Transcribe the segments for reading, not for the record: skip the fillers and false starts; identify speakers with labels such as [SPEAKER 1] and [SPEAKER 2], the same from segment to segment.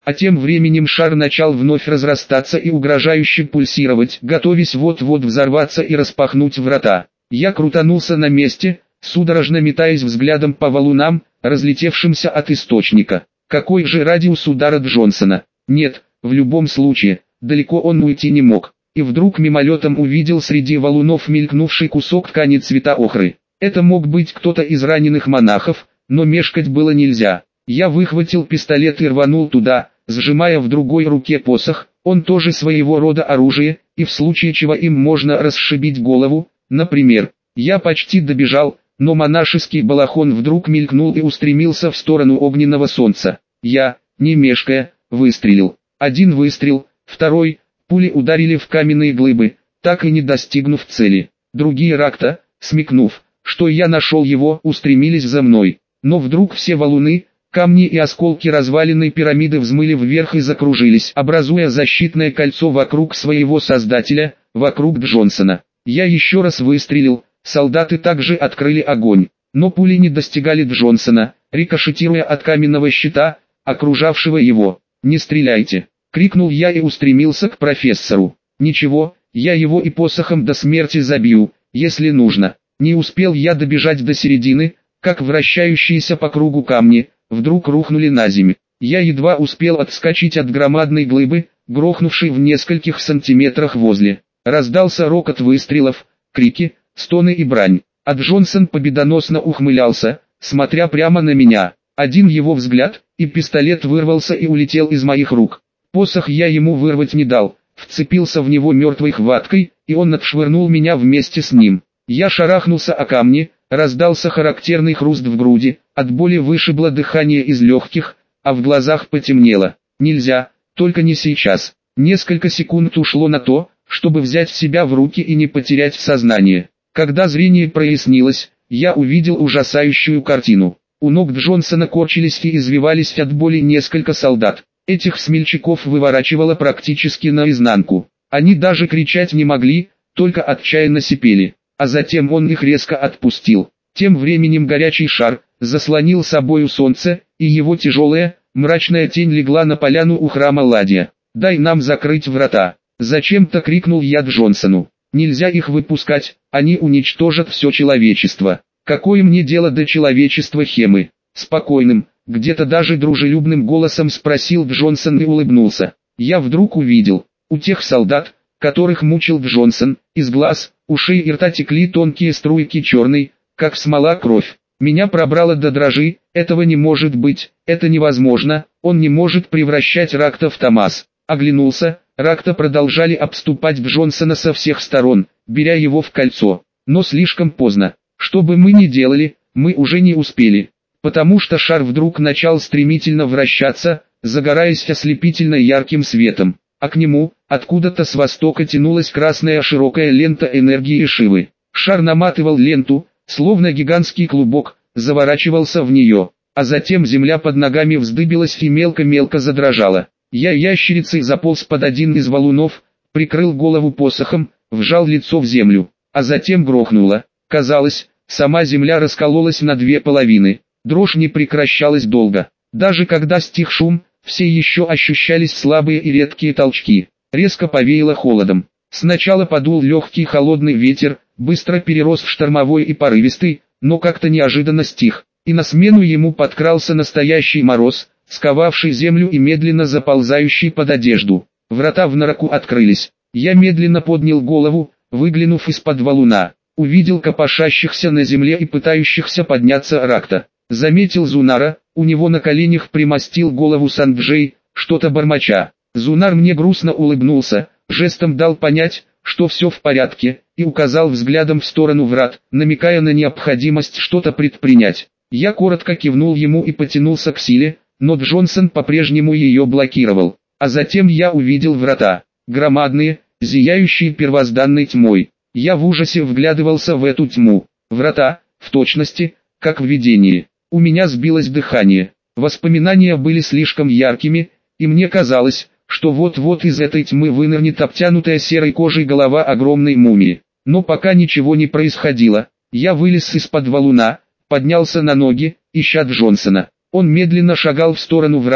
[SPEAKER 1] А тем временем шар начал вновь разрастаться и угрожающе пульсировать, готовясь вот-вот взорваться и распахнуть врата. Я крутанулся на месте, судорожно метаясь взглядом по валунам, разлетевшимся от источника. Какой же радиус удара Джонсона? Нет, в любом случае, далеко он уйти не мог. И вдруг мимолетом увидел среди валунов мелькнувший кусок ткани цвета охры. Это мог быть кто-то из раненых монахов, но мешкать было нельзя. Я выхватил пистолет и рванул туда, сжимая в другой руке посох. Он тоже своего рода оружие, и в случае чего им можно расшибить голову, например. Я почти добежал, но монашеский балахон вдруг мелькнул и устремился в сторону огненного солнца. Я, не мешкая, выстрелил. Один выстрел, второй, пули ударили в каменные глыбы, так и не достигнув цели. Другие ракта, смекнув, что я нашел его, устремились за мной. Но вдруг все валуны, камни и осколки разваленной пирамиды взмыли вверх и закружились, образуя защитное кольцо вокруг своего создателя, вокруг Джонсона. Я еще раз выстрелил, солдаты также открыли огонь, но пули не достигали Джонсона, рикошетируя от каменного щита, окружавшего его. «Не стреляйте!» — крикнул я и устремился к профессору. «Ничего, я его и посохом до смерти забью, если нужно». Не успел я добежать до середины, как вращающиеся по кругу камни вдруг рухнули на землю. Я едва успел отскочить от громадной глыбы, грохнувшей в нескольких сантиметрах возле. Раздался рокот выстрелов, крики, стоны и брань. А Джонсон победоносно ухмылялся, смотря прямо на меня. Один его взгляд, и пистолет вырвался и улетел из моих рук. Посох я ему вырвать не дал, вцепился в него мертвой хваткой, и он отшвырнул меня вместе с ним. Я шарахнулся о камни, раздался характерный хруст в груди, от боли вышибло дыхание из легких, а в глазах потемнело. Нельзя, только не сейчас. Несколько секунд ушло на то, чтобы взять себя в руки и не потерять сознание. Когда зрение прояснилось, я увидел ужасающую картину. У ног Джонсона корчились и извивались от боли несколько солдат. Этих смельчаков выворачивало практически наизнанку. Они даже кричать не могли, только отчаянно сипели. А затем он их резко отпустил. Тем временем горячий шар заслонил собою солнце, и его тяжелая, мрачная тень легла на поляну у храма Ладья. «Дай нам закрыть врата!» Зачем-то крикнул я Джонсону. «Нельзя их выпускать, они уничтожат все человечество. Какое мне дело до человечества Хемы?» Спокойным, где-то даже дружелюбным голосом спросил Джонсон и улыбнулся. Я вдруг увидел, у тех солдат, которых мучил Джонсон, из глаз, ушей и рта текли тонкие струйки черной, как смола, кровь. Меня пробрало до дрожи. Этого не может быть, это невозможно, он не может превращать Ракта в Томас. Оглянулся, Ракта продолжали обступать Джонсона со всех сторон, беря его в кольцо. Но слишком поздно. Что бы мы ни делали, мы уже не успели. Потому что шар вдруг начал стремительно вращаться, загораясь ослепительно ярким светом. А к нему, откуда-то с востока тянулась красная широкая лента энергии Шивы. Шар наматывал ленту, словно гигантский клубок, заворачивался в нее, а затем земля под ногами вздыбилась и мелко-мелко задрожала. Я ящерицей заполз под один из валунов, прикрыл голову посохом, вжал лицо в землю, а затем грохнуло. Казалось, сама земля раскололась на две половины. Дрожь не прекращалась долго. Даже когда стих шум, все еще ощущались слабые и редкие толчки. Резко повеяло холодом. Сначала подул легкий холодный ветер, быстро перерос в штормовой и порывистый, но как-то неожиданно стих. И на смену ему подкрался настоящий мороз, сковавший землю и медленно заползающий под одежду. Врата в нораку открылись. Я медленно поднял голову, выглянув из-под валуна. Увидел копошащихся на земле и пытающихся подняться Ракта. Заметил Зунара, у него на коленях примостил голову Санджей, что-то бормоча. Зунар мне грустно улыбнулся, жестом дал понять, что все в порядке, и указал взглядом в сторону врат, намекая на необходимость что-то предпринять. Я коротко кивнул ему и потянулся к силе, но Джонсон по-прежнему ее блокировал. А затем я увидел врата, громадные, зияющие первозданной тьмой. Я в ужасе вглядывался в эту тьму. Врата, в точности, как в видении. У меня сбилось дыхание. Воспоминания были слишком яркими, и мне казалось, что вот-вот из этой тьмы вынырнет обтянутая серой кожей голова огромной мумии. Но пока ничего не происходило. Я вылез из-под валуна, поднялся на ноги, ища Джонсона. Он медленно шагал в сторону врат,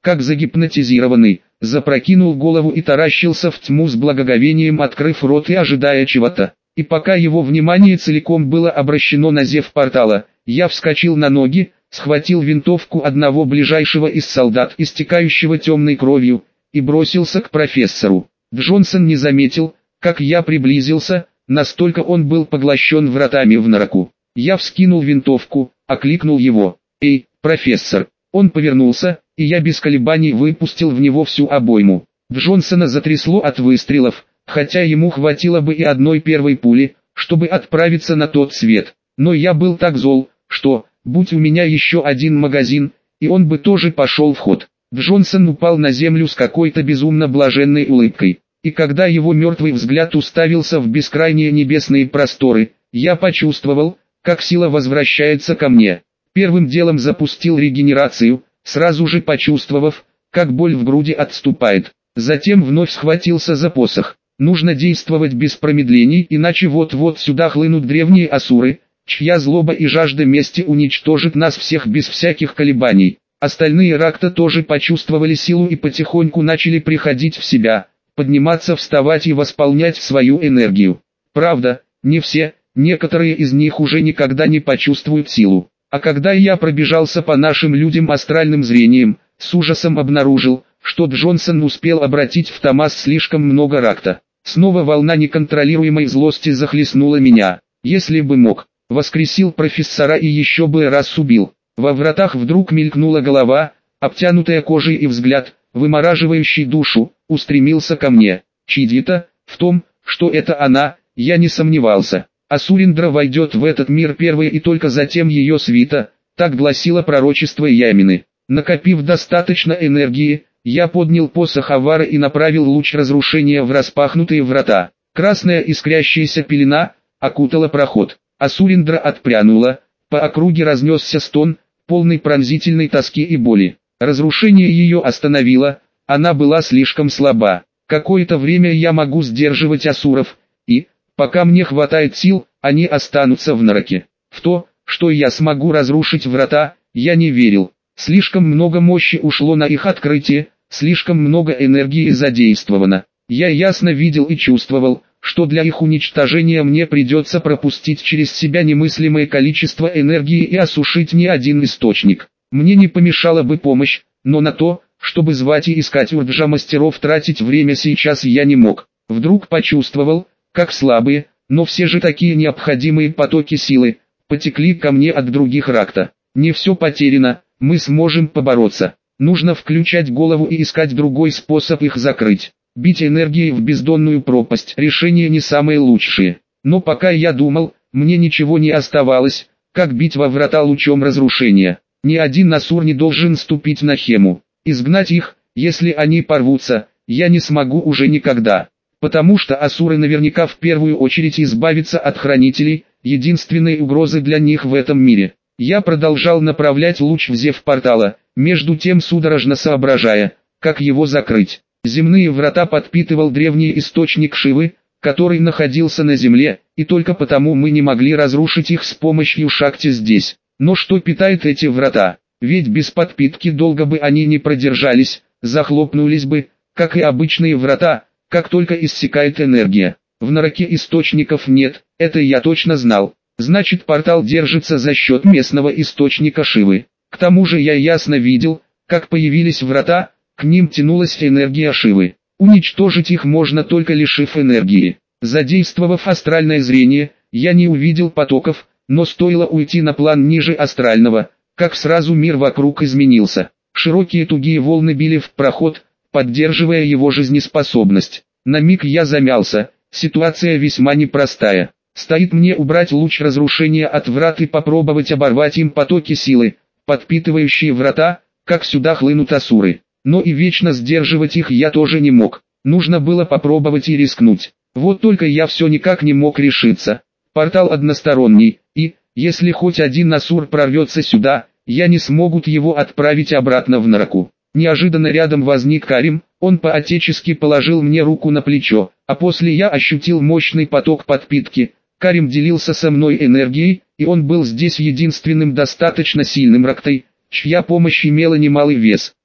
[SPEAKER 1] как загипнотизированный, запрокинул голову и таращился в тьму с благоговением, открыв рот и ожидая чего-то. И пока его внимание целиком было обращено на зев портала, я вскочил на ноги, схватил винтовку одного ближайшего из солдат, истекающего темной кровью, и бросился к профессору. Джонсон не заметил, как я приблизился, настолько он был поглощен вратами в нораку. Я вскинул винтовку, окликнул его. «Эй, профессор!» Он повернулся, и я без колебаний выпустил в него всю обойму. Джонсона затрясло от выстрелов, хотя ему хватило бы и одной первой пули, чтобы отправиться на тот свет. Но я был так зол, что, будь у меня еще один магазин, и он бы тоже пошел в ход. Джонсон упал на землю с какой-то безумно блаженной улыбкой. И когда его мертвый взгляд уставился в бескрайние небесные просторы, я почувствовал, как сила возвращается ко мне. Первым делом запустил регенерацию, сразу же почувствовав, как боль в груди отступает. Затем вновь схватился за посох. Нужно действовать без промедлений, иначе вот-вот сюда хлынут древние асуры, чья злоба и жажда мести уничтожит нас всех без всяких колебаний. Остальные ракта тоже почувствовали силу и потихоньку начали приходить в себя, подниматься, вставать и восполнять свою энергию. Правда, не все, некоторые из них уже никогда не почувствуют силу. А когда я пробежался по нашим людям астральным зрением, с ужасом обнаружил, что Джонсон успел обратить в Томас слишком много ракта. Снова волна неконтролируемой злости захлестнула меня. Если бы мог, воскресил профессора и еще бы раз убил. Во вратах вдруг мелькнула голова, обтянутая кожей, и взгляд, вымораживающий душу, устремился ко мне. Чидита, в том, что это она, я не сомневался. Асуриндра войдет в этот мир первой и только затем ее свита, так гласило пророчество Ямины. Накопив достаточно энергии, я поднял посох Авара и направил луч разрушения в распахнутые врата. Красная искрящаяся пелена окутала проход. Асуриндра отпрянула, по округе разнесся стон, полный пронзительной тоски и боли. Разрушение ее остановило, она была слишком слаба. Какое-то время я могу сдерживать асуров, и, пока мне хватает сил, они останутся в нораке. В то, что я смогу разрушить врата, я не верил. Слишком много мощи ушло на их открытие, слишком много энергии задействовано. Я ясно видел и чувствовал, что для их уничтожения мне придется пропустить через себя немыслимое количество энергии и осушить не один источник. Мне не помешала бы помощь, но на то, чтобы звать и искать урджа-мастеров, тратить время сейчас я не мог. Вдруг почувствовал, как слабые, но все же такие необходимые потоки силы, потекли ко мне от других ракта. Не все потеряно, мы сможем побороться. Нужно включать голову и искать другой способ их закрыть. Бить энергией в бездонную пропасть — решение не самое лучшее. Но пока я думал, мне ничего не оставалось, как бить во врата лучом разрушения. Ни один асур не должен ступить на Хему. Изгнать их, если они порвутся, я не смогу уже никогда. Потому что асуры наверняка в первую очередь избавятся от хранителей, единственной угрозы для них в этом мире. Я продолжал направлять луч в зев портала, между тем судорожно соображая, как его закрыть. Земные врата подпитывал древний источник Шивы, который находился на земле, и только потому мы не могли разрушить их с помощью шакти здесь. Но что питает эти врата? Ведь без подпитки долго бы они не продержались, захлопнулись бы, как и обычные врата, как только иссякает энергия. В нораке источников нет, это я точно знал. Значит, портал держится за счет местного источника Шивы. К тому же я ясно видел, как появились врата, к ним тянулась энергия Шивы. Уничтожить их можно только лишив энергии. Задействовав астральное зрение, я не увидел потоков, но стоило уйти на план ниже астрального, как сразу мир вокруг изменился. Широкие тугие волны били в проход, поддерживая его жизнеспособность. На миг я замялся, ситуация весьма непростая. Стоит мне убрать луч разрушения от врат и попробовать оборвать им потоки силы, подпитывающие врата, как сюда хлынут асуры. Но и вечно сдерживать их я тоже не мог. Нужно было попробовать и рискнуть. Вот только я все никак не мог решиться. Портал односторонний, и, если хоть один асур прорвется сюда, я не смогут его отправить обратно в нораку. Неожиданно рядом возник Карим, он по-отечески положил мне руку на плечо, а после я ощутил мощный поток подпитки. Карим делился со мной энергией, и он был здесь единственным достаточно сильным рактой, чья помощь имела немалый вес.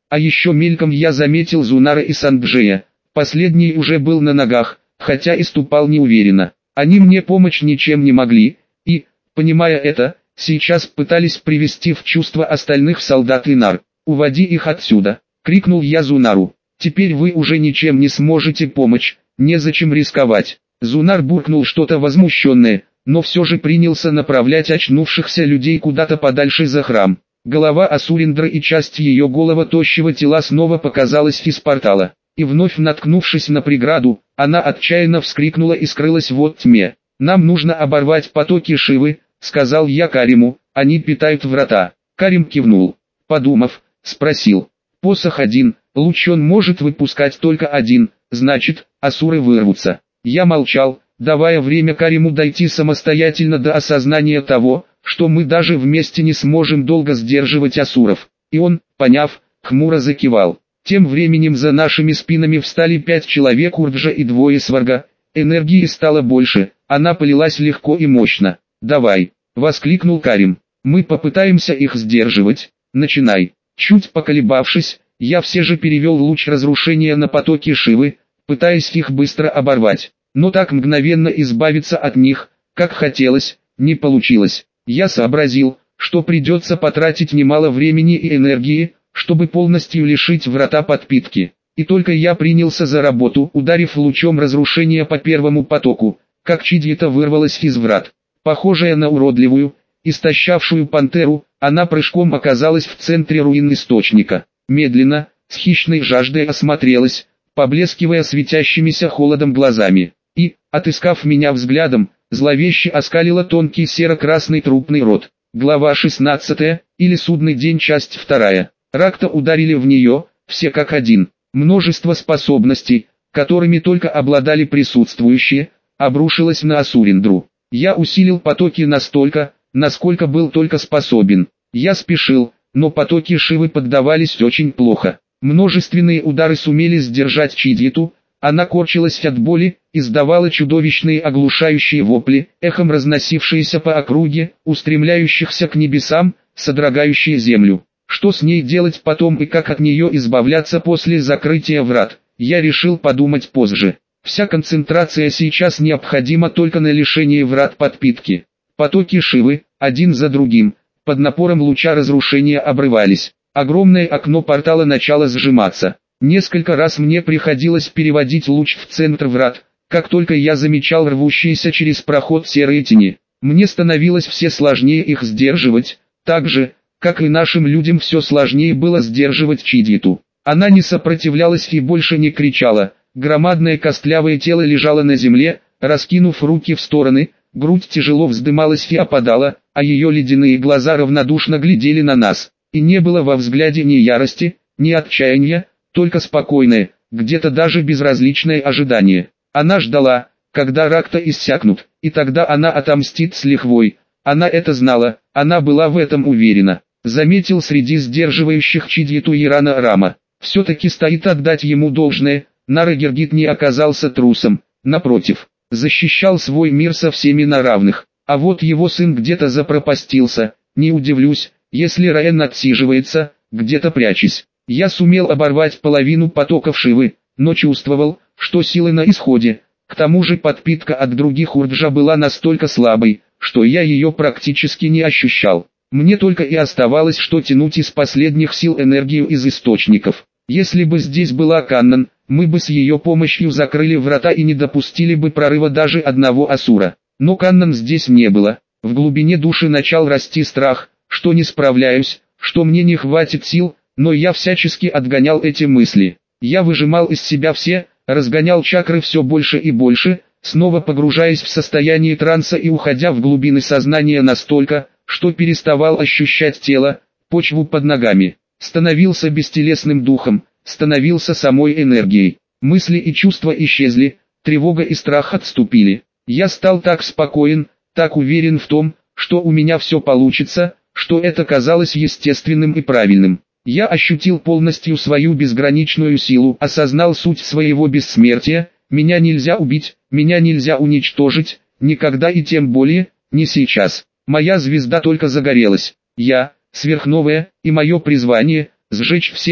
[SPEAKER 1] А еще мельком я заметил Зунара и Санджея. Последний уже был на ногах, хотя и ступал неуверенно. Они мне помочь ничем не могли, и, понимая это, сейчас пытались привести в чувство остальных солдат и нар. «Уводи их отсюда!» — крикнул я Зунару. «Теперь вы уже ничем не сможете помочь, незачем рисковать». Зунар буркнул что-то возмущенное, но все же принялся направлять очнувшихся людей куда-то подальше за храм. Голова Асуриндры и часть ее голого тощего тела снова показалась из портала. И вновь наткнувшись на преграду, она отчаянно вскрикнула и скрылась в тьме. «Нам нужно оборвать потоки Шивы», — сказал я Кариму, — «они питают врата». Карим кивнул. Подумав, спросил: «Посох один, луч он может выпускать только один, значит, асуры вырвутся». Я молчал, давая время Кариму дойти самостоятельно до осознания того, что мы даже вместе не сможем долго сдерживать асуров. И он, поняв, хмуро закивал. Тем временем за нашими спинами встали 5 человек Урджа и 2 сварга. Энергии стало больше, она полилась легко и мощно. «Давай!» — воскликнул Карим. «Мы попытаемся их сдерживать. Начинай!» Чуть поколебавшись, я все же перевел луч разрушения на потоки Шивы, пытаясь их быстро оборвать. Но так мгновенно избавиться от них, как хотелось, не получилось. Я сообразил, что придется потратить немало времени и энергии, чтобы полностью лишить врата подпитки. И только я принялся за работу, ударив лучом разрушения по первому потоку, как Чидьята вырвалась из врат. Похожая на уродливую, истощавшую пантеру, она прыжком оказалась в центре руин источника. Медленно, с хищной жаждой осмотрелась, поблескивая светящимися холодом глазами. И, отыскав меня взглядом, зловеще оскалила тонкий серо-красный трупный рот. Глава 16, или Судный день, часть 2. Ракта ударили в нее, все как один. Множество способностей, которыми только обладали присутствующие, обрушилось на Асуриндру. Я усилил потоки настолько, насколько был только способен. Я спешил, но потоки Шивы поддавались очень плохо. Множественные удары сумели сдержать Чидьяту, она корчилась от боли, издавала чудовищные оглушающие вопли, эхом разносившиеся по округе, устремляющихся к небесам, содрогающие землю. Что с ней делать потом и как от нее избавляться после закрытия врат, я решил подумать позже. Вся концентрация сейчас необходима только на лишение врат подпитки. Потоки Шивы, один за другим, под напором луча разрушения обрывались. Огромное окно портала начало сжиматься. Несколько раз мне приходилось переводить луч в центр врат, как только я замечал рвущиеся через проход серые тени. Мне становилось все сложнее их сдерживать, так же, как и нашим людям все сложнее было сдерживать Чидьяту. Она не сопротивлялась и больше не кричала. Громадное костлявое тело лежало на земле, раскинув руки в стороны, грудь тяжело вздымалась и опадала, а ее ледяные глаза равнодушно глядели на нас. И не было во взгляде ни ярости, ни отчаяния, только спокойное, где-то даже безразличное ожидание. Она ждала, когда Ракта иссякнут, и тогда она отомстит с лихвой. Она это знала, она была в этом уверена. Заметил среди сдерживающих Чидьяту Ирана Рама. Все-таки стоит отдать ему должное, Нарагергит не оказался трусом, напротив, защищал свой мир со всеми на равных. А вот его сын где-то запропастился, не удивлюсь, если Раен отсиживается, где-то прячась. Я сумел оборвать половину потоков Шивы, но чувствовал, что силы на исходе. К тому же подпитка от других Урджа была настолько слабой, что я ее практически не ощущал. Мне только и оставалось, что тянуть из последних сил энергию из источников. Если бы здесь была Каннан, мы бы с ее помощью закрыли врата и не допустили бы прорыва даже одного асура. Но Каннан здесь не было. В глубине души начал расти страх, что не справляюсь, что мне не хватит сил, но я всячески отгонял эти мысли. Я выжимал из себя все, разгонял чакры все больше и больше, снова погружаясь в состояние транса и уходя в глубины сознания настолько, что переставал ощущать тело, почву под ногами. Становился бестелесным духом, становился самой энергией. Мысли и чувства исчезли, тревога и страх отступили. Я стал так спокоен, так уверен в том, что у меня все получится, что это казалось естественным и правильным. Я ощутил полностью свою безграничную силу, осознал суть своего бессмертия. Меня нельзя убить, меня нельзя уничтожить, никогда и тем более, не сейчас. Моя звезда только загорелась. Я, сверхновая, и мое призвание – сжечь всех,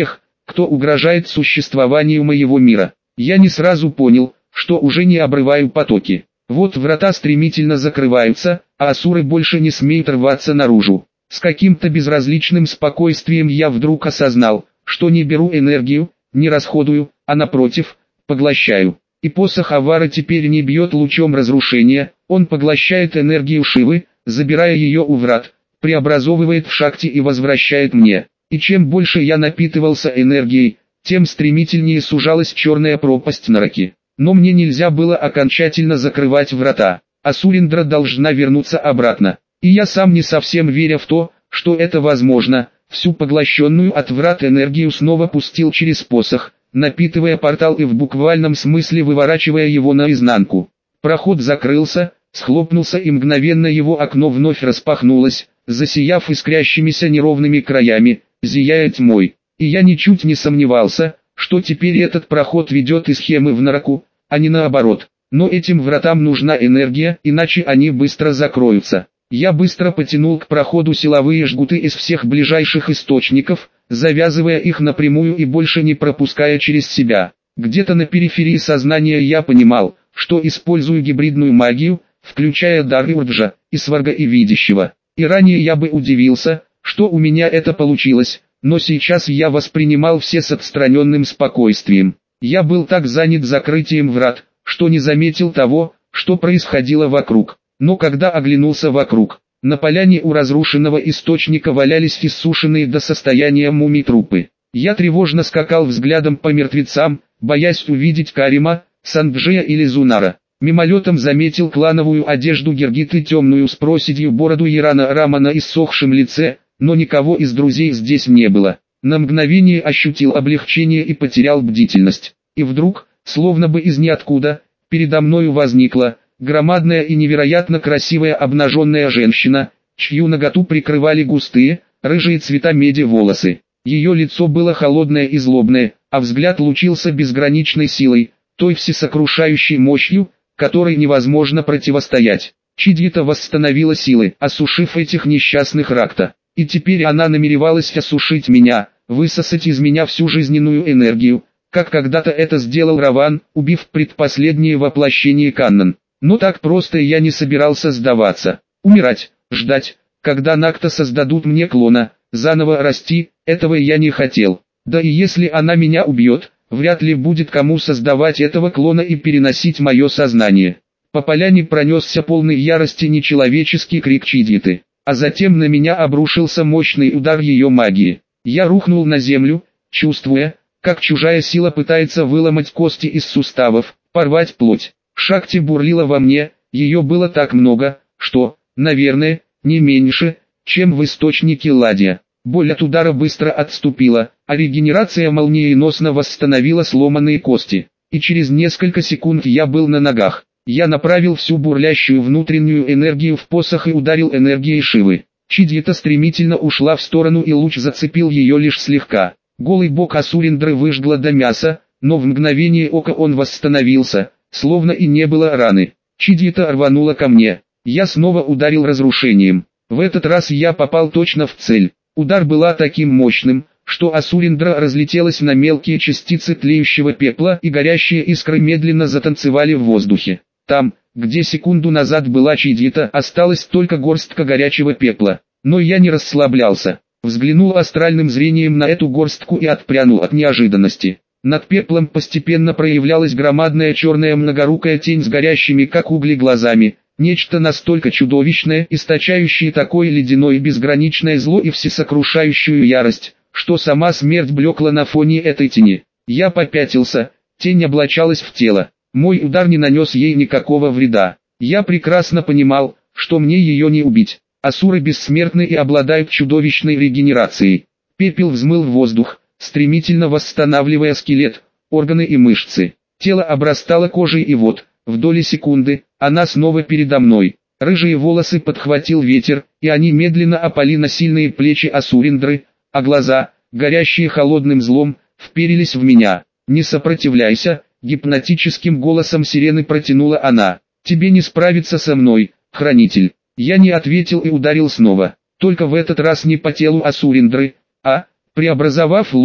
[SPEAKER 1] кто угрожает существованию моего мира. Я не сразу понял, что уже не обрываю потоки. Вот врата стремительно закрываются, а асуры больше не смеют рваться наружу. С каким-то безразличным спокойствием я вдруг осознал, что не беру энергию, не расходую, а напротив, поглощаю. И посох Авара теперь не бьет лучом разрушения, он поглощает энергию Шивы, забирая ее у врат, преобразовывает в Шакти и возвращает мне. И чем больше я напитывался энергией, тем стремительнее сужалась черная пропасть Нараки. Но мне нельзя было окончательно закрывать врата, а Суриндра должна вернуться обратно. И я сам не совсем веря в то, что это возможно, всю поглощенную от врат энергию снова пустил через посох, напитывая портал и в буквальном смысле выворачивая его наизнанку. Проход закрылся, схлопнулся и мгновенно его окно вновь распахнулось, засияв искрящимися неровными краями, зияя тьмой. И я ничуть не сомневался, что теперь этот проход ведет из Хемы в Нараку, а не наоборот. Но этим вратам нужна энергия, иначе они быстро закроются. Я быстро потянул к проходу силовые жгуты из всех ближайших источников, завязывая их напрямую и больше не пропуская через себя. Где-то на периферии сознания я понимал, что использую гибридную магию, включая дар Урджа, и Сварга и Видящего. И ранее я бы удивился, что у меня это получилось, но сейчас я воспринимал все с отстраненным спокойствием. Я был так занят закрытием врат, что не заметил того, что происходило вокруг. Но когда оглянулся вокруг, на поляне у разрушенного источника валялись иссушенные до состояния мумий трупы. Я тревожно скакал взглядом по мертвецам, боясь увидеть Карима, Санджея или Зунара. Мимолетом заметил клановую одежду Гергиты, темную с проседью бороду Ирана Рама на иссохшем лице, но никого из друзей здесь не было. На мгновение ощутил облегчение и потерял бдительность. И вдруг, словно бы из ниоткуда, передо мною возникла громадная и невероятно красивая обнаженная женщина, чью наготу прикрывали густые, рыжие цвета меди волосы. Ее лицо было холодное и злобное, а взгляд лучился безграничной силой, той всесокрушающей мощью, которой невозможно противостоять. Чидьята восстановила силы, осушив этих несчастных Ракта. И теперь она намеревалась осушить меня, высосать из меня всю жизненную энергию, как когда-то это сделал Раван, убив предпоследнее воплощение Каннан. Но так просто я не собирался сдаваться. Умирать, ждать, когда Накта создадут мне клона, заново расти, этого я не хотел. Да и если она меня убьет, вряд ли будет кому создавать этого клона и переносить мое сознание. По поляне пронесся полный ярости нечеловеческий крик Чидьяты, а затем на меня обрушился мощный удар ее магии. Я рухнул на землю, чувствуя, как чужая сила пытается выломать кости из суставов, порвать плоть. Шакти бурлила во мне, ее было так много, что, наверное, не меньше, чем в источнике Ладья. Боль от удара быстро отступила, а регенерация молниеносно восстановила сломанные кости. И через несколько секунд я был на ногах. Я направил всю бурлящую внутреннюю энергию в посох и ударил энергией Шивы. Чидьята стремительно ушла в сторону и луч зацепил ее лишь слегка. Голый бок Асуриндры выжгло до мяса, но в мгновение ока он восстановился, словно и не было раны. Чидьята рванула ко мне. Я снова ударил разрушением. В этот раз я попал точно в цель. Удар был таким мощным, что Асуриндра разлетелась на мелкие частицы тлеющего пепла, и горящие искры медленно затанцевали в воздухе. Там, где секунду назад была Чидьята, осталась только горстка горячего пепла. Но я не расслаблялся. Взглянул астральным зрением на эту горстку и отпрянул от неожиданности. Над пеплом постепенно проявлялась громадная черная многорукая тень с горящими как угли глазами. Нечто настолько чудовищное, источающее такое ледяное и безграничное зло и всесокрушающую ярость, что сама смерть блекла на фоне этой тени. Я попятился, тень облачалась в тело. Мой удар не нанес ей никакого вреда. Я прекрасно понимал, что мне ее не убить. Асуры бессмертны и обладают чудовищной регенерацией. Пепел взмыл в воздух, стремительно восстанавливая скелет, органы и мышцы. Тело обрастало кожей, и вот, в доли секунды, она снова передо мной. Рыжие волосы подхватил ветер, и они медленно опали на сильные плечи Асуриндры, а глаза, горящие холодным злом, вперились в меня. «Не сопротивляйся», — гипнотическим голосом сирены протянула она. «Тебе не справиться со мной, хранитель». Я не ответил и ударил снова. Только в этот раз не по телу Асуриндры, а, преобразовав луч,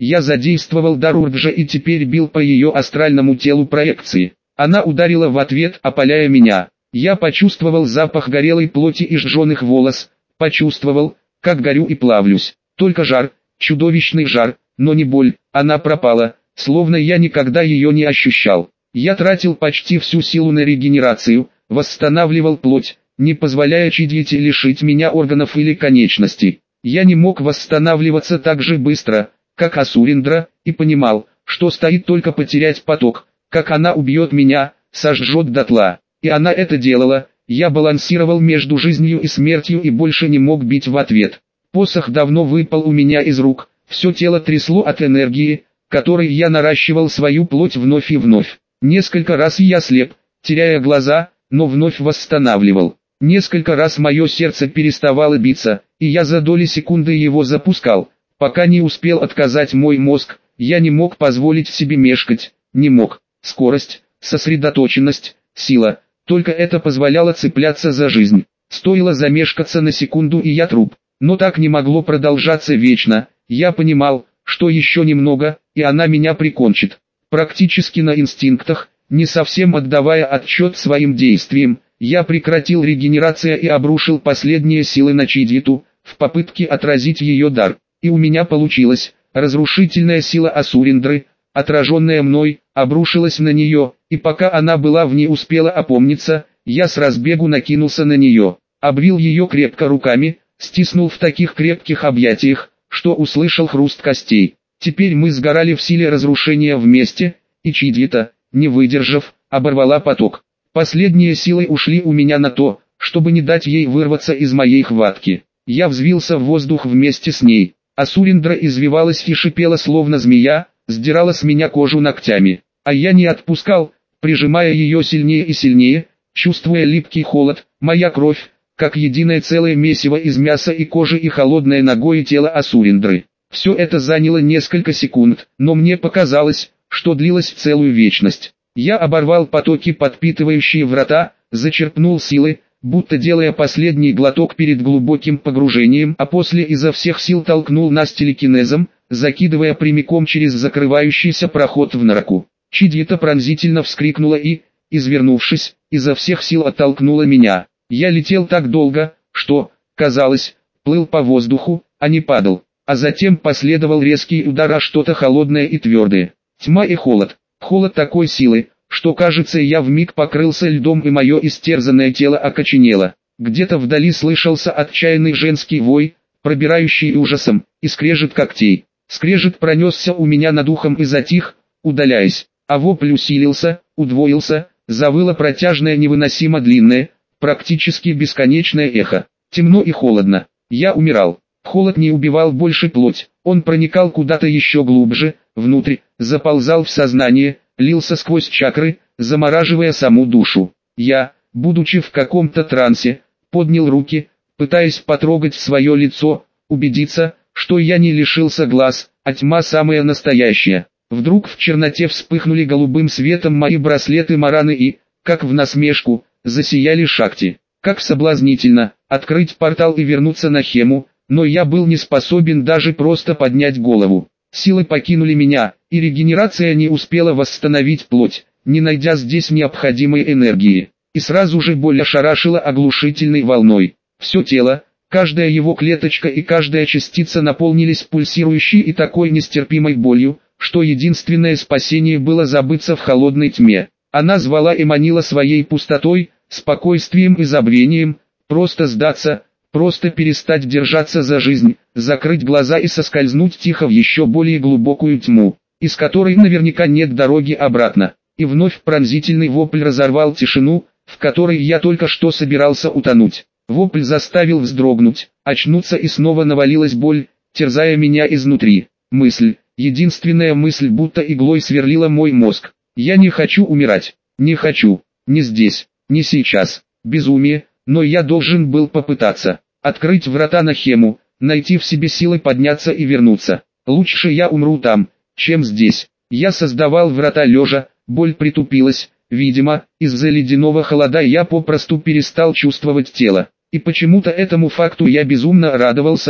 [SPEAKER 1] Я задействовал дар Урджа и теперь бил по ее астральному телу проекции. Она ударила в ответ, опаляя меня. Я почувствовал запах горелой плоти и сжженных волос, почувствовал, как горю и плавлюсь. Только жар, чудовищный жар, но не боль, она пропала, словно я никогда ее не ощущал. Я тратил почти всю силу на регенерацию, восстанавливал плоть, не позволяя Чидьете лишить меня органов или конечностей. Я не мог восстанавливаться так же быстро, как Асуриндра, и понимал, что стоит только потерять поток, как она убьет меня, сожжет дотла. И она это делала, я балансировал между жизнью и смертью и больше не мог бить в ответ. Посох давно выпал у меня из рук, все тело трясло от энергии, которой я наращивал свою плоть вновь и вновь. Несколько раз я слеп, теряя глаза, но вновь восстанавливал. Несколько раз мое сердце переставало биться, и я за доли секунды его запускал, пока не успел отказать мой мозг. Я не мог позволить себе мешкать, не мог. Скорость, сосредоточенность, сила, только это позволяло цепляться за жизнь. Стоило замешкаться на секунду и я труп. Но так не могло продолжаться вечно. Я понимал, что еще немного, и она меня прикончит. Практически на инстинктах, не совсем отдавая отчет своим действиям, я прекратил регенерацию и обрушил последние силы на Чидьету, в попытке отразить ее дар. И у меня получилось. Разрушительная сила Асуриндры, отраженная мной, обрушилась на нее, и пока она была в ней успела опомниться, я с разбегу накинулся на нее, обвил ее крепко руками, стиснул в таких крепких объятиях, что услышал хруст костей. Теперь мы сгорали в силе разрушения вместе, и Чидьета, не выдержав, оборвала поток. Последние силы ушли у меня на то, чтобы не дать ей вырваться из моей хватки. Я взвился в воздух вместе с ней. Асуриндра извивалась и шипела словно змея, сдирала с меня кожу ногтями. А я не отпускал, прижимая ее сильнее и сильнее, чувствуя липкий холод, моя кровь, как единое целое месиво из мяса и кожи и холодное ногое тело Асуриндры. Все это заняло несколько секунд, но мне показалось, что длилось целую вечность. Я оборвал потоки, подпитывающие врата, зачерпнул силы, будто делая последний глоток перед глубоким погружением, а после изо всех сил толкнул нас телекинезом, закидывая прямиком через закрывающийся проход в норку. Чидьета пронзительно вскрикнула и, извернувшись, изо всех сил оттолкнула меня. Я летел так долго, что, казалось, плыл по воздуху, а не падал. А затем последовал резкий удар о что-то холодное и твердое. Тьма и холод. Холод такой силы, что кажется я вмиг покрылся льдом и мое истерзанное тело окоченело. Где-то вдали слышался отчаянный женский вой, пробирающий ужасом, и скрежет когтей. Скрежет пронесся у меня над ухом и затих, удаляясь, а вопль усилился, удвоился, завыло протяжное невыносимо длинное, практически бесконечное эхо. Темно и холодно. Я умирал. Холод не убивал больше плоть, он проникал куда-то еще глубже, внутрь, заползал в сознание, лился сквозь чакры, замораживая саму душу. Я, будучи в каком-то трансе, поднял руки, пытаясь потрогать свое лицо, убедиться, что я не лишился глаз, а тьма самая настоящая. Вдруг в черноте вспыхнули голубым светом мои браслеты Мараны и, как в насмешку, засияли Шакти. Как соблазнительно, открыть портал и вернуться на Хему, но я был не способен даже просто поднять голову. Силы покинули меня, и регенерация не успела восстановить плоть, не найдя здесь необходимой энергии. И сразу же боль ошарашила оглушительной волной. Все тело, каждая его клеточка и каждая частица наполнились пульсирующей и такой нестерпимой болью, что единственное спасение было забыться в холодной тьме. Она звала и манила своей пустотой, спокойствием и забвением, просто сдаться, просто перестать держаться за жизнь, закрыть глаза и соскользнуть тихо в еще более глубокую тьму, из которой наверняка нет дороги обратно. И вновь пронзительный вопль разорвал тишину, в которой я только что собирался утонуть. Вопль заставил вздрогнуть, очнуться, и снова навалилась боль, терзая меня изнутри. Мысль, единственная мысль, будто иглой сверлила мой мозг. Я не хочу умирать, не хочу, не здесь, не сейчас. Безумие, но я должен был попытаться. Открыть врата на Хему, найти в себе силы подняться и вернуться. Лучше я умру там, чем здесь. Я создавал врата лежа, боль притупилась, видимо, из-за ледяного холода я попросту перестал чувствовать тело. И почему-то этому факту я безумно радовался,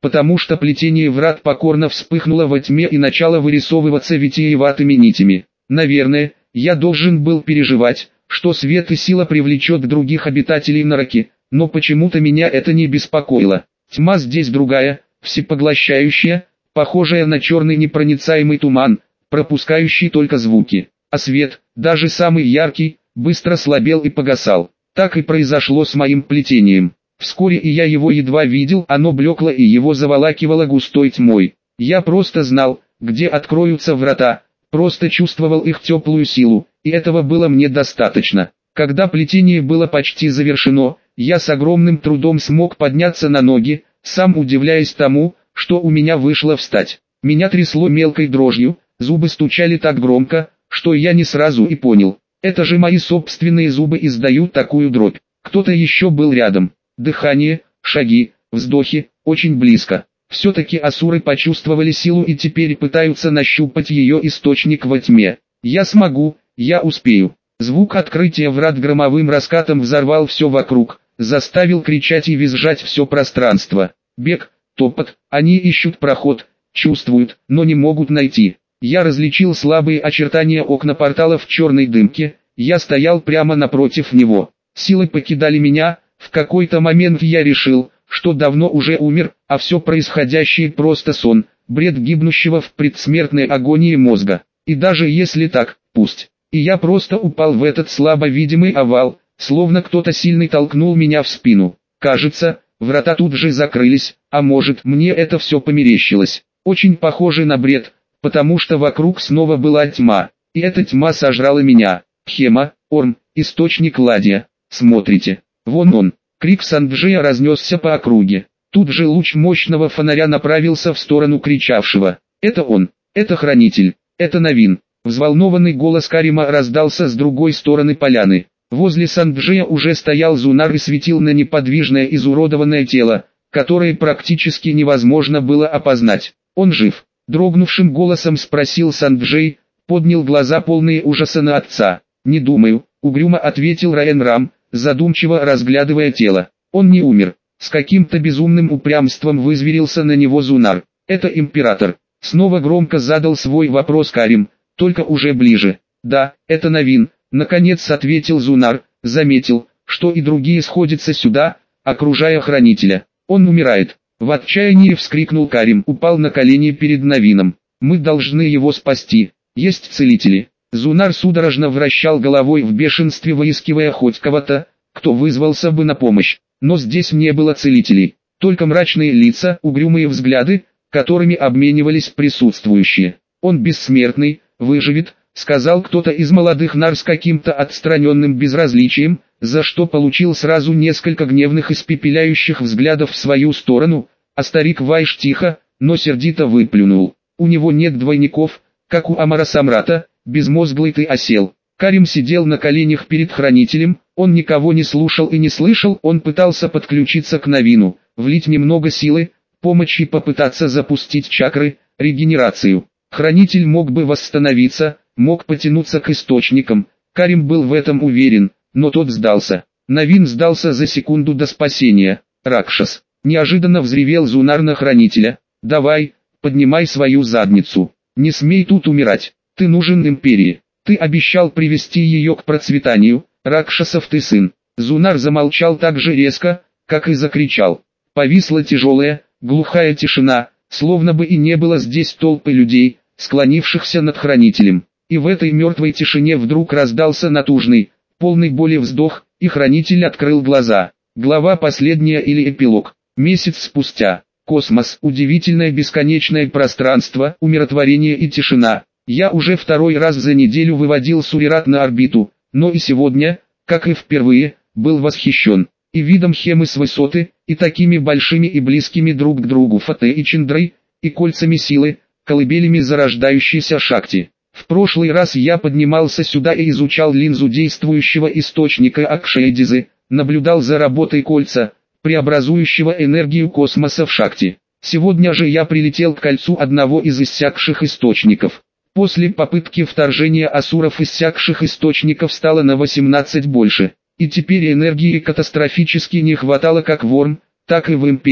[SPEAKER 1] потому что плетение врат покорно вспыхнуло во тьме и начало вырисовываться витиеватыми нитями. Наверное, я должен был переживать, что свет и сила привлечет других обитателей Нараки, но почему-то меня это не беспокоило. Тьма здесь другая, всепоглощающая, похожая на черный непроницаемый туман, пропускающий только звуки. А свет, даже самый яркий, быстро слабел и погасал. Так и произошло с моим плетением. Вскоре и я его едва видел, оно блекло и его заволакивало густой тьмой. Я просто знал, где откроются врата, просто чувствовал их теплую силу, и этого было мне достаточно. Когда плетение было почти завершено, я с огромным трудом смог подняться на ноги, сам удивляясь тому, что у меня вышло встать. Меня трясло мелкой дрожью, зубы стучали так громко, что я не сразу и понял. Это же мои собственные зубы издают такую дробь. Кто-то еще был рядом. Дыхание, шаги, вздохи, очень близко. Все-таки асуры почувствовали силу и теперь пытаются нащупать ее источник во тьме. Я смогу, я успею. Звук открытия врат громовым раскатом взорвал все вокруг, заставил кричать и визжать все пространство. Бег, топот, они ищут проход, чувствуют, но не могут найти. Я различил слабые очертания окна портала в черной дымке, я стоял прямо напротив него. Силы покидали меня, в какой-то момент я решил, что давно уже умер, а все происходящее просто сон, бред гибнущего в предсмертной агонии мозга. И даже если так, пусть. И я просто упал в этот слабо видимый овал, словно кто-то сильный толкнул меня в спину. Кажется, врата тут же закрылись, а может, мне это все померещилось. Очень похоже на бред, потому что вокруг снова была тьма, и эта тьма сожрала меня. Хема, Орм, источник Ладья, смотрите, вон он. Крик Санджея разнесся по округе. Тут же луч мощного фонаря направился в сторону кричавшего. Это он, это хранитель, это Навин. Взволнованный голос Карима раздался с другой стороны поляны. Возле Санджея уже стоял Зунар и светил на неподвижное изуродованное тело, которое практически невозможно было опознать. Он жив? Дрогнувшим голосом спросил Санджей, поднял глаза полные ужаса на отца. «Не думаю», — угрюмо ответил Раенрам, задумчиво разглядывая тело. «Он не умер». С каким-то безумным упрямством вызверился на него Зунар. «Это император». Снова громко задал свой вопрос Карим, только уже ближе. «Да, это Навин», — наконец ответил Зунар, заметил, что и другие сходятся сюда, окружая хранителя. «Он умирает». В отчаянии вскрикнул Карим, упал на колени перед Навином. «Мы должны его спасти. Есть целители». Зунар судорожно вращал головой в бешенстве, выискивая хоть кого-то, кто вызвался бы на помощь. Но здесь не было целителей, только мрачные лица, угрюмые взгляды, которыми обменивались присутствующие. «Он бессмертный, выживет», — сказал кто-то из молодых нар с каким-то отстраненным безразличием, за что получил сразу несколько гневных испепеляющих взглядов в свою сторону, а старик Вайш тихо, но сердито выплюнул. «У него нет двойников, как у Амара Самрата, безмозглый ты осел». Карим сидел на коленях перед хранителем, он никого не слушал и не слышал, он пытался подключиться к Навину, влить немного силы, помочь и попытаться запустить чакры, регенерацию. Хранитель мог бы восстановиться, мог потянуться к источникам, Карим был в этом уверен, но тот сдался. Навин сдался за секунду до спасения. «Ракшас!» — неожиданно взревел Зунар на хранителя. «Давай, поднимай свою задницу. Не смей тут умирать. Ты нужен империи. Ты обещал привести ее к процветанию, Ракшасов ты сын». Зунар замолчал так же резко, как и закричал. Повисла тяжелая, глухая тишина, словно бы и не было здесь толпы людей, склонившихся над хранителем. И в этой мертвой тишине вдруг раздался натужный, полный боли вздох, и хранитель открыл глаза. Глава последняя или эпилог. Месяц спустя. Космос, удивительное бесконечное пространство, умиротворение и тишина. Я уже второй раз за неделю выводил Сурират на орбиту, но и сегодня, как и впервые, был восхищен. И видом Хемы с высоты, и такими большими и близкими друг к другу Фате и Чандрой, и кольцами силы, колыбелями зарождающейся Шакти. В прошлый раз я поднимался сюда и изучал линзу действующего источника Акшайдизы, наблюдал за работой кольца, преобразующего энергию космоса в Шакти. Сегодня же я прилетел к кольцу одного из иссякших источников. После попытки вторжения асуров иссякших источников стало на 18 больше, и теперь энергии катастрофически не хватало как в Орм, так и в Империи.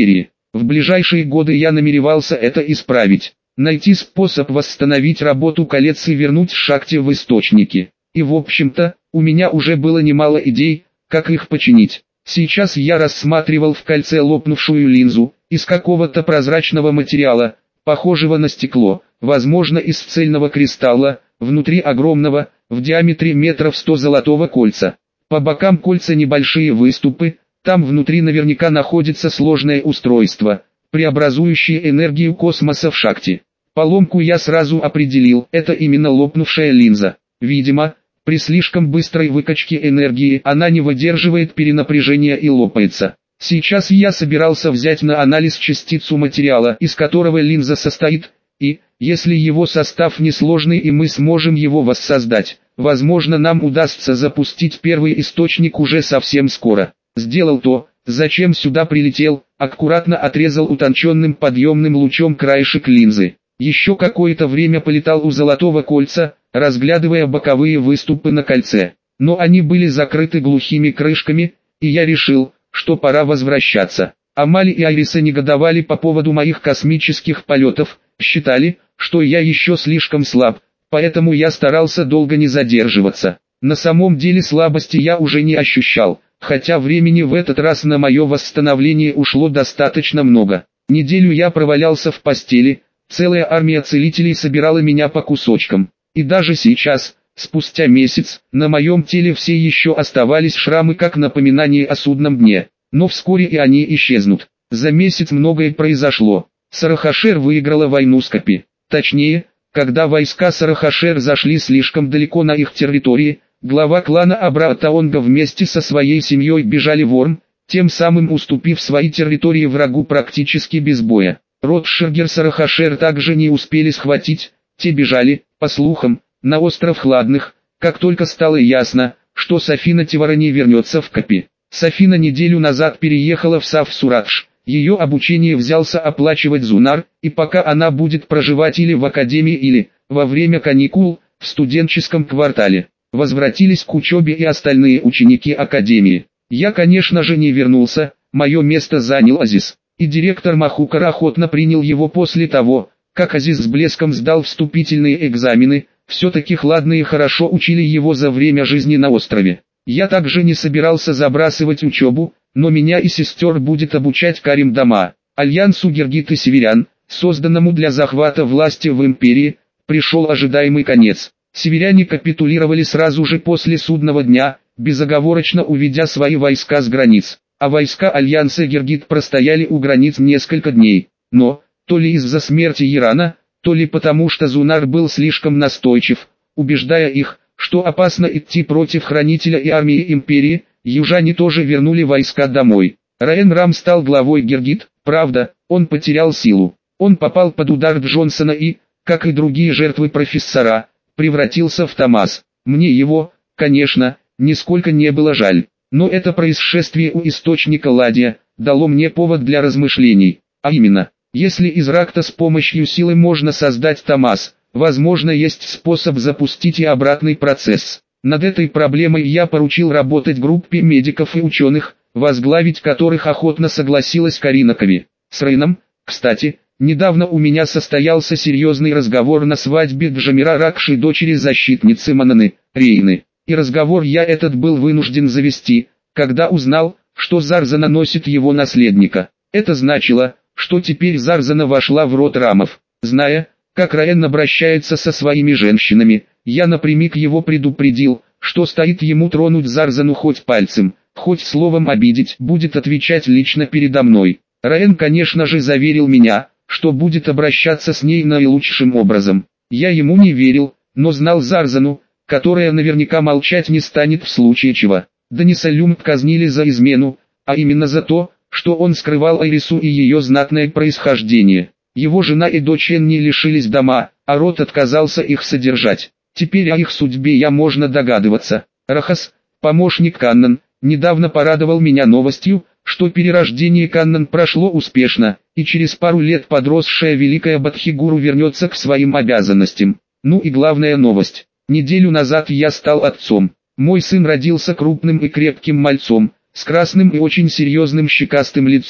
[SPEAKER 1] В ближайшие годы я намеревался это исправить. Найти способ восстановить работу колец и вернуть шахте в источники. И в общем-то, у меня уже было немало идей, как их починить. Сейчас я рассматривал в кольце лопнувшую линзу, из какого-то прозрачного материала, похожего на стекло, возможно из цельного кристалла, внутри огромного, в диаметре метров 100 золотого кольца. По бокам кольца небольшие выступы, там внутри наверняка находится сложное устройство, преобразующее энергию космоса в шахте. Поломку я сразу определил, это именно лопнувшая линза. Видимо, при слишком быстрой выкачке энергии она не выдерживает перенапряжения и лопается. Сейчас я собирался взять на анализ частицу материала, из которого линза состоит, и, если его состав несложный и мы сможем его воссоздать, возможно нам удастся запустить первый источник уже совсем скоро. Сделал то, зачем сюда прилетел, аккуратно отрезал утонченным подъемным лучом краешек линзы. Еще какое-то время полетал у золотого кольца, разглядывая боковые выступы на кольце. Но они были закрыты глухими крышками, и я решил, что пора возвращаться. Амали и Айриса негодовали по поводу моих космических полетов, считали, что я еще слишком слаб, поэтому я старался долго не задерживаться. На самом деле слабости я уже не ощущал, хотя времени в этот раз на мое восстановление ушло достаточно много. Неделю я провалялся в постели, целая армия целителей собирала меня по кусочкам. И даже сейчас, спустя месяц, на моем теле все еще оставались шрамы как напоминание о судном дне. Но вскоре и они исчезнут. За месяц многое произошло. Сарахашер выиграла войну с Капи. Точнее, когда войска Сарахашер зашли слишком далеко на их территории, глава клана Абраатаонга вместе со своей семьей бежали в Орм, тем самым уступив свои территории врагу практически без боя. Ротшергер Сарахашер также не успели схватить, те бежали, по слухам, на остров Хладных, как только стало ясно, что Сафина Тиварани вернется в Капи. Сафина неделю назад переехала в Саф-Сурадж, ее обучение взялся оплачивать Зунар, и пока она будет проживать или в академии или, во время каникул, в студенческом квартале. Возвратились к учебе и остальные ученики академии. Я, конечно же, не вернулся, мое место занял Азиз, и директор Махукар охотно принял его после того, как Азиз с блеском сдал вступительные экзамены, все-таки Хладные хорошо учили его за время жизни на острове. Я также не собирался забрасывать учебу, но меня и сестер будет обучать Карим Дама. Альянсу Гергит и Северян, созданному для захвата власти в империи, пришел ожидаемый конец. Северяне капитулировали сразу же после судного дня, безоговорочно уведя свои войска с границ, а войска Альянса Гергит простояли у границ несколько дней. Но, то ли из-за смерти Ирана, то ли потому что Зунар был слишком настойчив, убеждая их, что опасно идти против хранителя и армии империи, южане тоже вернули войска домой. Раен Рам стал главой Гергит, правда, он потерял силу. Он попал под удар Джонсона и, как и другие жертвы профессора, превратился в Томас. Мне его, конечно, нисколько не было жаль. Но это происшествие у источника Ладья дало мне повод для размышлений. А именно, если из Ракта с помощью силы можно создать Томас, возможно есть способ запустить и обратный процесс. Над этой проблемой я поручил работать группе медиков и ученых, возглавить которых охотно согласилась Карина Кави. С Рейном, кстати, недавно у меня состоялся серьезный разговор на свадьбе Джамира Ракши, дочери защитницы Мананы, Рейны. И разговор я этот был вынужден завести, когда узнал, что Зарзана носит его наследника. Это значило, что теперь Зарзана вошла в род Рамов. Зная, как Раен обращается со своими женщинами, я напрямик его предупредил, что стоит ему тронуть Зарзану хоть пальцем, хоть словом обидеть, будет отвечать лично передо мной. Раен, конечно же, заверил меня, что будет обращаться с ней наилучшим образом. Я ему не верил, но знал Зарзану, которая наверняка молчать не станет в случае чего. Даниса Люмб казнили за измену, а именно за то, что он скрывал Айрису и ее знатное происхождение. Его жена и дочь Энни лишились дома, а род отказался их содержать. Теперь о их судьбе можно догадываться. Рахас, помощник Каннан, недавно порадовал меня новостью, что перерождение Каннан прошло успешно, и через пару лет подросшая Великая Бадхигуру вернется к своим обязанностям. Ну и главная новость. Неделю назад я стал отцом. Мой сын родился крупным и крепким мальцом, с красным и очень серьезным щекастым лицом.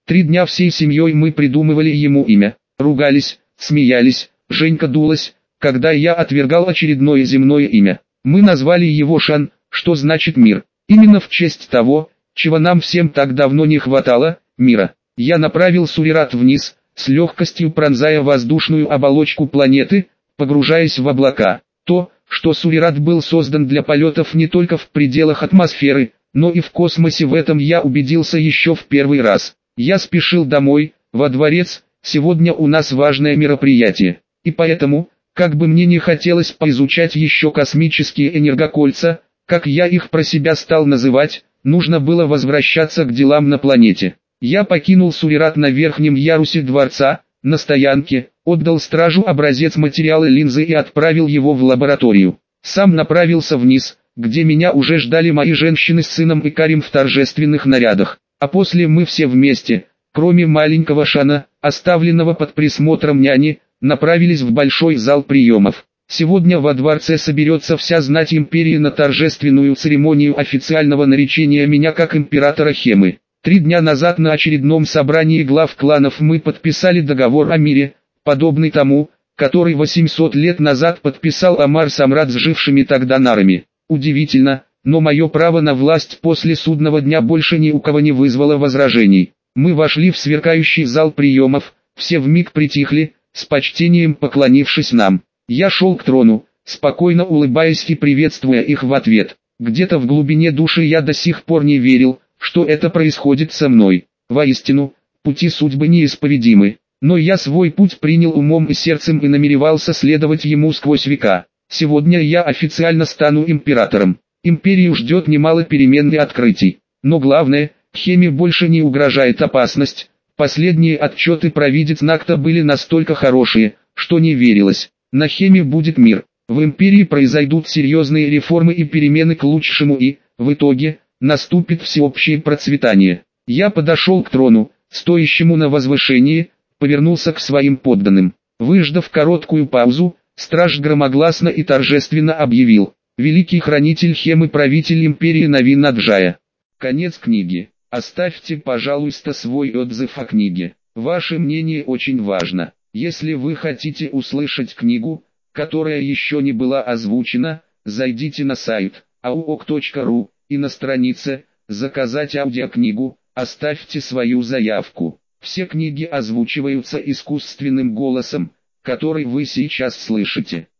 [SPEAKER 1] 3 дня всей семьей мы придумывали ему имя, ругались, смеялись, Женька дулась, когда я отвергал очередное земное имя. Мы назвали его Шан, что значит мир, именно в честь того, чего нам всем так давно не хватало, мира. Я направил Сурират вниз, с легкостью пронзая воздушную оболочку планеты, погружаясь в облака. То, что Сурират был создан для полетов не только в пределах атмосферы, но и в космосе, в этом я убедился еще в первый раз. Я спешил домой, во дворец, сегодня у нас важное мероприятие. И поэтому, как бы мне не хотелось поизучать еще космические энергокольца, как я их про себя стал называть, нужно было возвращаться к делам на планете. Я покинул Сурират на верхнем ярусе дворца, на стоянке, отдал стражу образец материала линзы и отправил его в лабораторию. Сам направился вниз, где меня уже ждали мои женщины с сыном и Карим в торжественных нарядах, а после мы все вместе, кроме маленького Шана, оставленного под присмотром няни, направились в большой зал приемов. Сегодня во дворце соберется вся знать империи на торжественную церемонию официального наречения меня как императора Хемы. 3 дня назад на очередном собрании глав кланов мы подписали договор о мире, подобный тому, который 800 лет назад подписал Амар Самрат с жившими тогда нарами. Удивительно, но мое право на власть после судного дня больше ни у кого не вызвало возражений. Мы вошли в сверкающий зал приемов, все вмиг притихли, с почтением поклонившись нам. Я шел к трону, спокойно улыбаясь и приветствуя их в ответ. Где-то в глубине души я до сих пор не верил, что это происходит со мной. Воистину, пути судьбы неисповедимы, но я свой путь принял умом и сердцем и намеревался следовать ему сквозь века. Сегодня я официально стану императором. Империю ждет немало перемен и открытий. Но главное, Хеме больше не угрожает опасность. Последние отчеты провидец Накта были настолько хорошие, что не верилось. На Хеме будет мир. В империи произойдут серьезные реформы и перемены к лучшему и, в итоге, наступит всеобщее процветание. Я подошел к трону, стоящему на возвышении, повернулся к своим подданным. Выждав короткую паузу, страж громогласно и торжественно объявил: «Великий хранитель Хемы, правитель империи Навин-Наджая». Конец книги. Оставьте, пожалуйста, свой отзыв о книге. Ваше мнение очень важно. Если вы хотите услышать книгу, которая еще не была озвучена, зайдите на сайт auok.ru и на странице «Заказать аудиокнигу» оставьте свою заявку. Все книги озвучиваются искусственным голосом, который вы сейчас слышите.